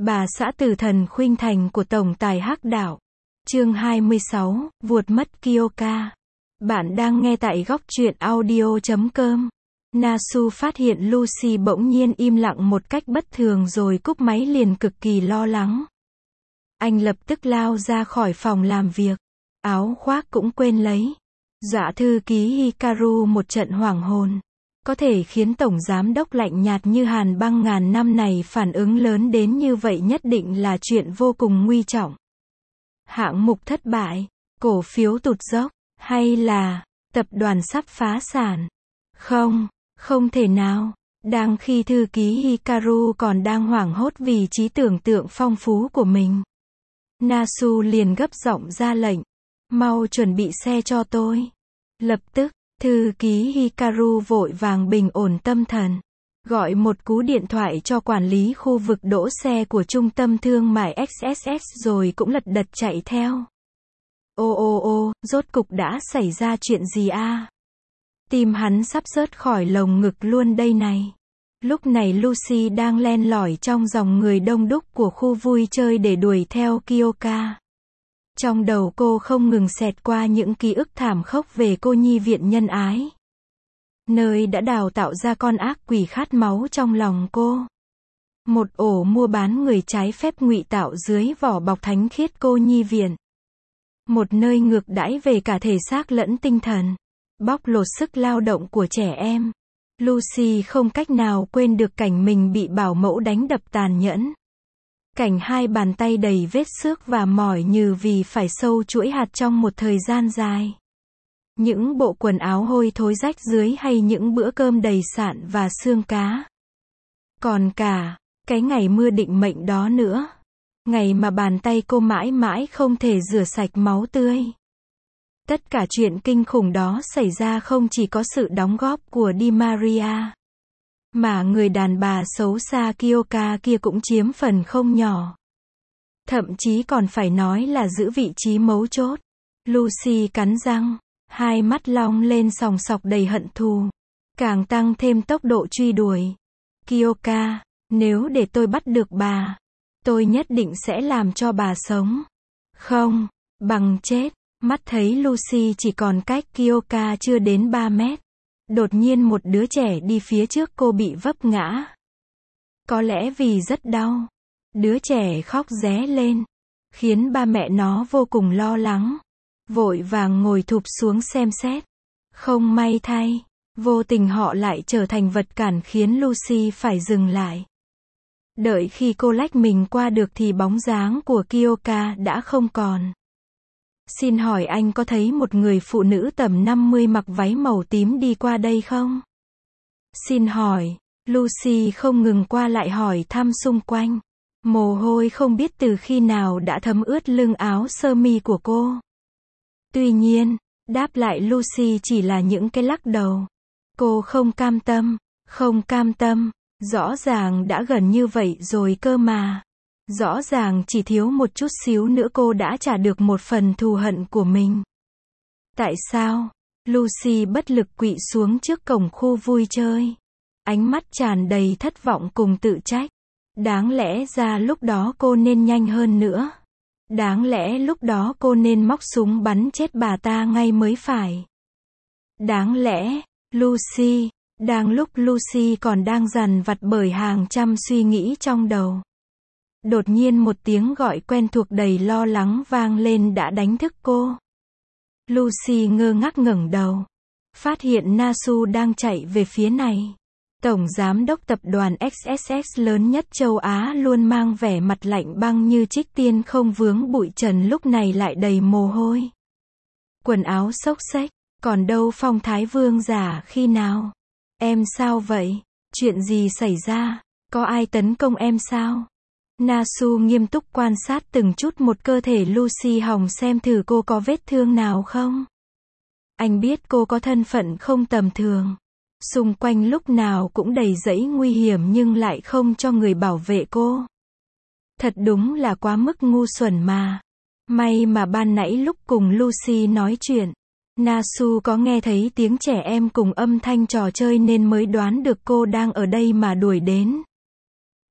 Bà xã tử thần khuynh thành của tổng tài hắc đạo. Chương 26, vuột mất Kyoka. Bạn đang nghe tại góc truyện audio.com. Nasu phát hiện Lucy bỗng nhiên im lặng một cách bất thường rồi cúp máy liền cực kỳ lo lắng. Anh lập tức lao ra khỏi phòng làm việc. Áo khoác cũng quên lấy. Dọa thư ký Hikaru một trận hoảng hồn. Có thể khiến tổng giám đốc lạnh nhạt như hàn băng ngàn năm này phản ứng lớn đến như vậy nhất định là chuyện vô cùng nguy trọng. Hạng mục thất bại, cổ phiếu tụt dốc, hay là tập đoàn sắp phá sản? Không thể nào. Đang khi thư ký Hikaru còn đang hoảng hốt vì trí tưởng tượng phong phú của mình, Nasu liền gấp giọng ra lệnh. Mau chuẩn bị xe cho tôi. Lập tức, thư ký Hikaru vội vàng bình ổn tâm thần. Gọi một cú điện thoại cho quản lý khu vực đỗ xe của trung tâm thương mại XSS rồi cũng lật đật chạy theo. Rốt cục đã xảy ra chuyện gì a? Tim hắn sắp rớt khỏi lồng ngực luôn đây này. Lúc này Lucy đang len lỏi trong dòng người đông đúc của khu vui chơi để đuổi theo Kyoka. Trong đầu cô không ngừng xẹt qua những ký ức thảm khốc về cô nhi viện nhân ái, nơi đã đào tạo ra con ác quỷ khát máu trong lòng cô. Một ổ mua bán người trái phép ngụy tạo dưới vỏ bọc thánh khiết cô nhi viện. Một nơi ngược đãi về cả thể xác lẫn tinh thần, bóc lột sức lao động của trẻ em. Lucy không cách nào quên được cảnh mình bị bảo mẫu đánh đập tàn nhẫn. Cảnh hai bàn tay đầy vết xước và mỏi như vì phải sâu chuỗi hạt trong một thời gian dài. Những bộ quần áo hôi thối rách dưới hay những bữa cơm đầy sạn và xương cá. Còn cả cái ngày mưa định mệnh đó nữa. Ngày mà bàn tay cô mãi mãi không thể rửa sạch máu tươi. Tất cả chuyện kinh khủng đó xảy ra không chỉ có sự đóng góp của Di Maria, mà người đàn bà xấu xa Kyoka kia cũng chiếm phần không nhỏ. Thậm chí còn phải nói là giữ vị trí mấu chốt. Lucy cắn răng, hai mắt long lên sòng sọc đầy hận thù, càng tăng thêm tốc độ truy đuổi. Kyoka, nếu để tôi bắt được bà, tôi nhất định sẽ làm cho bà sống. Không, bằng chết. Mắt thấy Lucy chỉ còn cách Kyoka chưa đến 3 mét. Đột nhiên một đứa trẻ đi phía trước cô bị vấp ngã. Có lẽ vì rất đau, đứa trẻ khóc ré lên, khiến ba mẹ nó vô cùng lo lắng. Vội vàng ngồi thụp xuống xem xét. Không may thay, vô tình họ lại trở thành vật cản khiến Lucy phải dừng lại. Đợi khi cô lách mình qua được thì bóng dáng của Kyoka đã không còn. Xin hỏi anh có thấy một người phụ nữ tầm 50 mặc váy màu tím đi qua đây không? Xin hỏi. Lucy không ngừng qua lại hỏi thăm xung quanh. Mồ hôi không biết từ khi nào đã thấm ướt lưng áo sơ mi của cô. Tuy nhiên, đáp lại Lucy chỉ là những cái lắc đầu. Cô không cam tâm, rõ ràng đã gần như vậy rồi cơ mà. Rõ ràng chỉ thiếu một chút xíu nữa cô đã trả được một phần thù hận của mình. Tại sao? Lucy bất lực quỵ xuống trước cổng khu vui chơi. Ánh mắt tràn đầy thất vọng cùng tự trách. Đáng lẽ ra lúc đó cô nên nhanh hơn nữa. Đáng lẽ lúc đó cô nên móc súng bắn chết bà ta ngay mới phải. Đáng lẽ, Lucy, đang lúc Lucy còn đang dằn vặt bởi hàng trăm suy nghĩ trong đầu. Đột nhiên một tiếng gọi quen thuộc đầy lo lắng vang lên đã đánh thức cô. Lucy ngơ ngác ngẩng đầu, phát hiện Nasu đang chạy về phía này. Tổng giám đốc tập đoàn XSS lớn nhất châu Á luôn mang vẻ mặt lạnh băng như trích tiên không vướng bụi trần lúc này lại đầy mồ hôi. Quần áo xốc xếch, còn đâu phong thái vương giả khi nào? Em sao vậy? Chuyện gì xảy ra? Có ai tấn công em sao? Nasu nghiêm túc quan sát từng chút một cơ thể Lucy hòng xem thử cô có vết thương nào không. Anh biết cô có thân phận không tầm thường. Xung quanh lúc nào cũng đầy rẫy nguy hiểm nhưng lại không cho người bảo vệ cô. Thật đúng là quá mức ngu xuẩn mà. May mà ban nãy lúc cùng Lucy nói chuyện, Nasu có nghe thấy tiếng trẻ em cùng âm thanh trò chơi nên mới đoán được cô đang ở đây mà đuổi đến.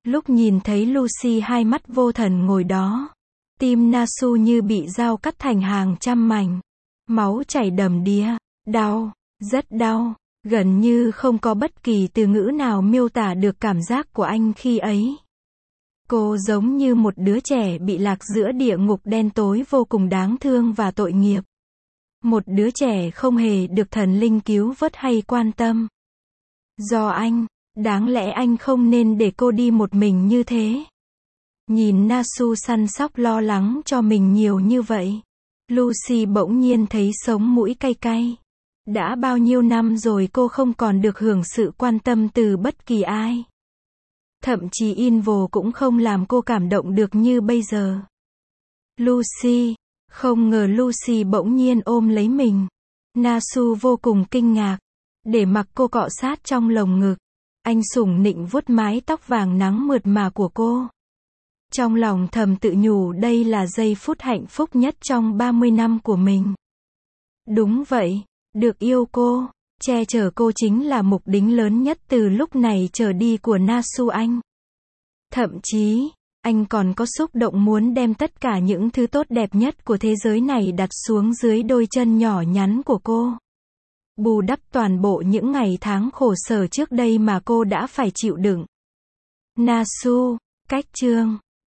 Lúc nhìn thấy Lucy hai mắt vô thần ngồi đó, tim Nasu như bị dao cắt thành hàng trăm mảnh. Máu chảy đầm đìa, đau, rất đau, gần như không có bất kỳ từ ngữ nào miêu tả được cảm giác của anh khi ấy. Cô giống như một đứa trẻ bị lạc giữa địa ngục đen tối vô cùng đáng thương và tội nghiệp. Một đứa trẻ không hề được thần linh cứu vớt hay quan tâm. Do anh, đáng lẽ anh không nên để cô đi một mình như thế. Nhìn Nasu săn sóc lo lắng cho mình nhiều như vậy, Lucy bỗng nhiên thấy sống mũi cay cay. Đã bao nhiêu năm rồi cô không còn được hưởng sự quan tâm từ bất kỳ ai. Thậm chí Invol cũng không làm cô cảm động được như bây giờ. Lucy, không ngờ Lucy bỗng nhiên ôm lấy mình. Nasu vô cùng kinh ngạc, để mặc cô cọ sát trong lồng ngực. Anh sủng nịnh vuốt mái tóc vàng nắng mượt mà của cô. Trong lòng thầm tự nhủ đây là giây phút hạnh phúc nhất trong 30 năm của mình. Đúng vậy, được yêu cô, che chở cô chính là mục đích lớn nhất từ lúc này trở đi của Nasu anh. Thậm chí, anh còn có xúc động muốn đem tất cả những thứ tốt đẹp nhất của thế giới này đặt xuống dưới đôi chân nhỏ nhắn của cô. Bù đắp toàn bộ những ngày tháng khổ sở trước đây mà cô đã phải chịu đựng. Nasu, cách chương